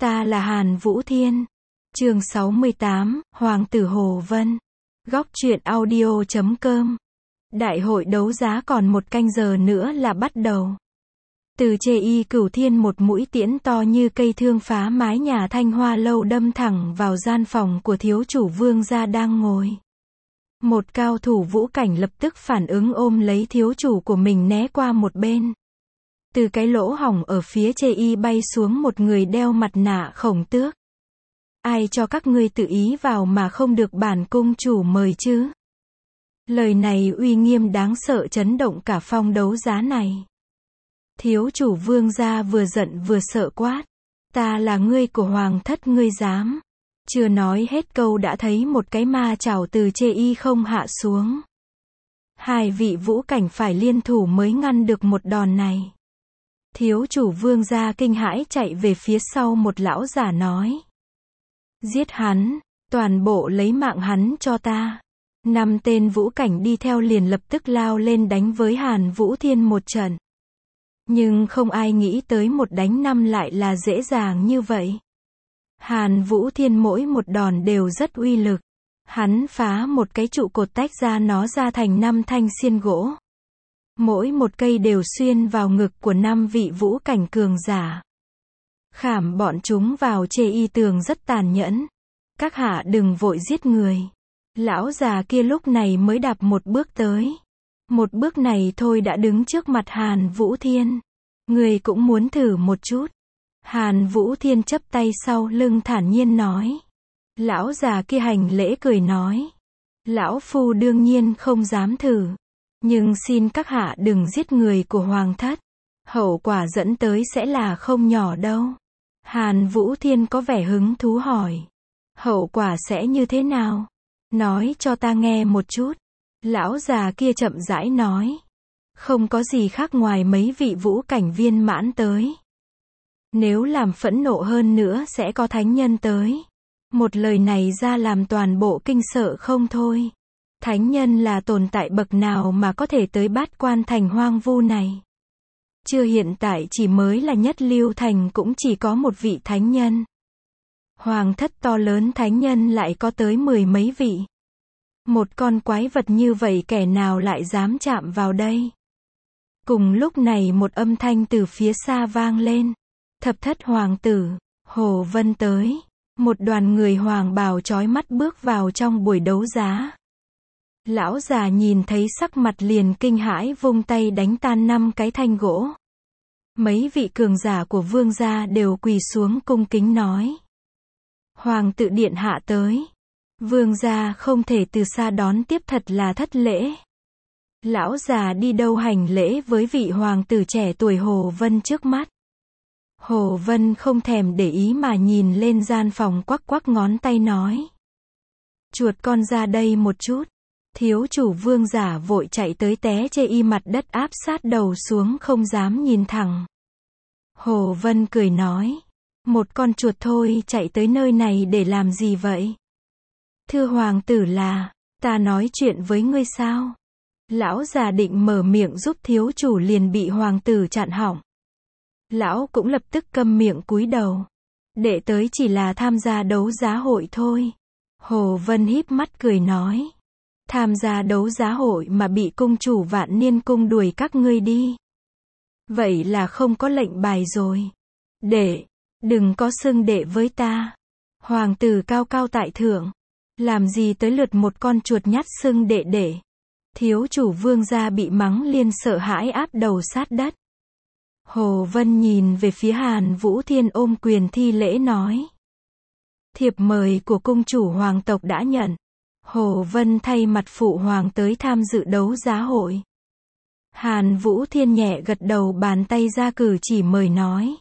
Ta là Hàn Vũ Thiên. Chương 68, Hoàng tử Hồ Vân. Góc truyện audio.com. Đại hội đấu giá còn 1 canh giờ nữa là bắt đầu. Từ Chê Y Cửu Thiên một mũi tiễn to như cây thương phá mái nhà Thanh Hoa lâu đâm thẳng vào gian phòng của thiếu chủ Vương gia đang ngồi. Một cao thủ vũ cảnh lập tức phản ứng ôm lấy thiếu chủ của mình né qua một bên. Từ cái lỗ hổng ở phía Chê Y bay xuống một người đeo mặt nạ khổng tước. Ai cho các ngươi tự ý vào mà không được bản cung chủ mời chứ? Lời này uy nghiêm đáng sợ chấn động cả phong đấu giá này. Thiếu chủ Vương gia vừa giận vừa sợ quát. Ta là ngươi của hoàng thất ngươi dám. Chưa nói hết câu đã thấy một cái ma chảo từ Chê Y không hạ xuống. Hai vị vũ cảnh phải liên thủ mới ngăn được một đòn này. Thiếu chủ Vương gia kinh hãi chạy về phía sau một lão giả nói. Giết hắn, toàn bộ lấy mạng hắn cho ta. 5 tên vũ cảnh đi theo liền lập tức lao lên đánh với Hàn Vũ Thiên một trận. Nhưng không ai nghĩ tới 1 đánh 5 lại là dễ dàng như vậy. Hàn Vũ Thiên mỗi một đòn đều rất uy lực. Hắn phá một cái trụ cột tách ra nó ra thành 5 thanh xiên gỗ. Mỗi một cây đều xuyên vào ngực của 5 vị vũ cảnh cường giả. Khảm bọn chúng vào Chê Y tường rất tàn nhẫn. Các hạ đừng vội giết người. Lão già kia lúc này mới đạp một bước tới. Một bước này thôi đã đứng trước mặt Hàn Vũ Thiên. Người cũng muốn thử một chút. Hàn Vũ Thiên chắp tay sau lưng thản nhiên nói. Lão già kia hành lễ cười nói. Lão phu đương nhiên không dám thử. Nhưng xin các hạ đừng giết người của hoàng thất. Hậu quả dẫn tới sẽ là không nhỏ đâu. Hàn Vũ Thiên có vẻ hứng thú hỏi. Hậu quả sẽ như thế nào? Nói cho ta nghe một chút. Lão già kia chậm rãi nói. Không có gì khác ngoài mấy vị vũ cảnh viên mãn tới. Nếu làm phẫn nộ hơn nữa sẽ có thánh nhân tới. Một lời này ra làm toàn bộ kinh sợ không thôi. Thánh nhân là tồn tại bậc nào mà có thể tới Bát Quan thành hoang vu này? Chưa hiện tại chỉ mới là Nhất Lưu thành cũng chỉ có một vị thánh nhân. Hoàng thất to lớn thánh nhân lại có tới 10 mấy vị. Một con quái vật như vậy kẻ nào lại dám chạm vào đây? Cùng lúc này một âm thanh từ phía xa vang lên. Thập thất hoàng tử, Hồ Vân tới. Một đoàn người hoàng bào chói mắt bước vào trong buổi đấu giá. Lão già nhìn thấy sắc mặt liền kinh hãi vung tay đánh tan 5 cái thanh gỗ. Mấy vị cường giả của vương gia đều quỳ xuống cung kính nói. Hoàng tử điện hạ tới. Vương gia không thể từ xa đón tiếp thật là thất lễ. Lão già đi đâu hành lễ với vị hoàng tử trẻ tuổi Hồ Vân trước mắt. Hồ Vân không thèm để ý mà nhìn lên gian phòng quắc quắc ngón tay nói. Chuột con ra đây một chút. Thiếu chủ vương giả vội chạy tới té Chê Y mặt đất áp sát đầu xuống không dám nhìn thẳng. Hồ Vân cười nói. Một con chuột thôi chạy tới nơi này để làm gì vậy? Thưa hoàng tử là, ta nói chuyện với ngươi sao? Lão già định mở miệng giúp thiếu chủ liền bị hoàng tử chặn họng. Lão cũng lập tức câm miệng cúi đầu. Đệ tới chỉ là tham gia đấu giá hội thôi. Hồ Vân híp mắt cười nói. Tham gia đấu giá hội mà bị cung chủ Vạn Niên cung đuổi các ngươi đi. Vậy là không có lệnh bài rồi. Đệ, đừng có xưng đệ với ta. Hoàng tử cao cao tại thượng. Làm gì tới lượt một con chuột nhắt xưng đệ đệ. Thiếu chủ vương gia bị mắng liên sợ hãi áp đầu sát đất. Hồ Vân nhìn về phía Hàn Vũ Thiên ôm quyền thi lễ nói. Thiệp mời của cung chủ hoàng tộc đã nhận. Hồ Vân thay mặt phụ hoàng tới tham dự đấu giá hội. Hàn Vũ Thiên nhẹ gật đầu bàn tay ra cử chỉ mời nói.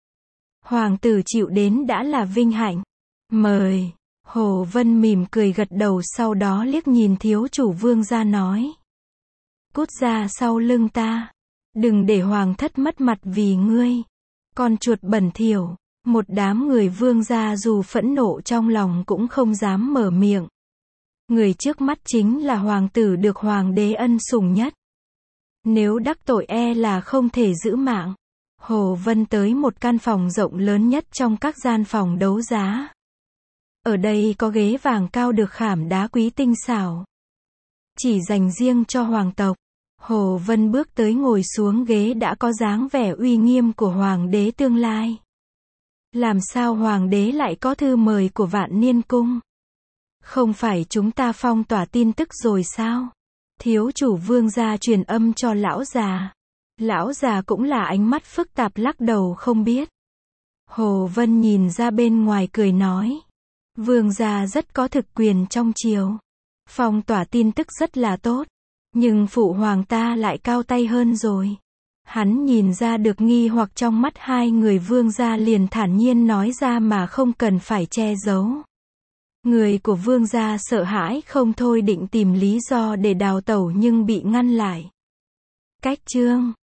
Hoàng tử chịu đến đã là vinh hạnh. Mời. Hồ Vân mỉm cười gật đầu sau đó liếc nhìn thiếu chủ vương gia nói. Cút ra sau lưng ta. Đừng để hoàng thất mất mặt vì ngươi. Con chuột bẩn thỉu. Một đám người vương gia dù phẫn nộ trong lòng cũng không dám mở miệng. Người trước mắt chính là hoàng tử được hoàng đế ân sủng nhất. Nếu đắc tội e là không thể giữ mạng. Hồ Vân tới một căn phòng rộng lớn nhất trong các gian phòng đấu giá. Ở đây có ghế vàng cao được khảm đá quý tinh xảo, chỉ dành riêng cho hoàng tộc. Hồ Vân bước tới ngồi xuống ghế đã có dáng vẻ uy nghiêm của hoàng đế tương lai. Làm sao hoàng đế lại có thư mời của Vạn Niên Cung? Không phải chúng ta phong tỏa tin tức rồi sao? Thiếu chủ Vương gia truyền âm cho lão già. Lão già cũng là ánh mắt phức tạp lắc đầu không biết. Hồ Vân nhìn ra bên ngoài cười nói. Vương gia rất có thực quyền trong triều. Phong tỏa tin tức rất là tốt. Nhưng phụ hoàng ta lại cao tay hơn rồi. Hắn nhìn ra được nghi hoặc trong mắt hai người vương gia liền thản nhiên nói ra mà không cần phải che giấu. Người của vương gia sợ hãi không thôi định tìm lý do để đào tẩu nhưng bị ngăn lại. Cách chương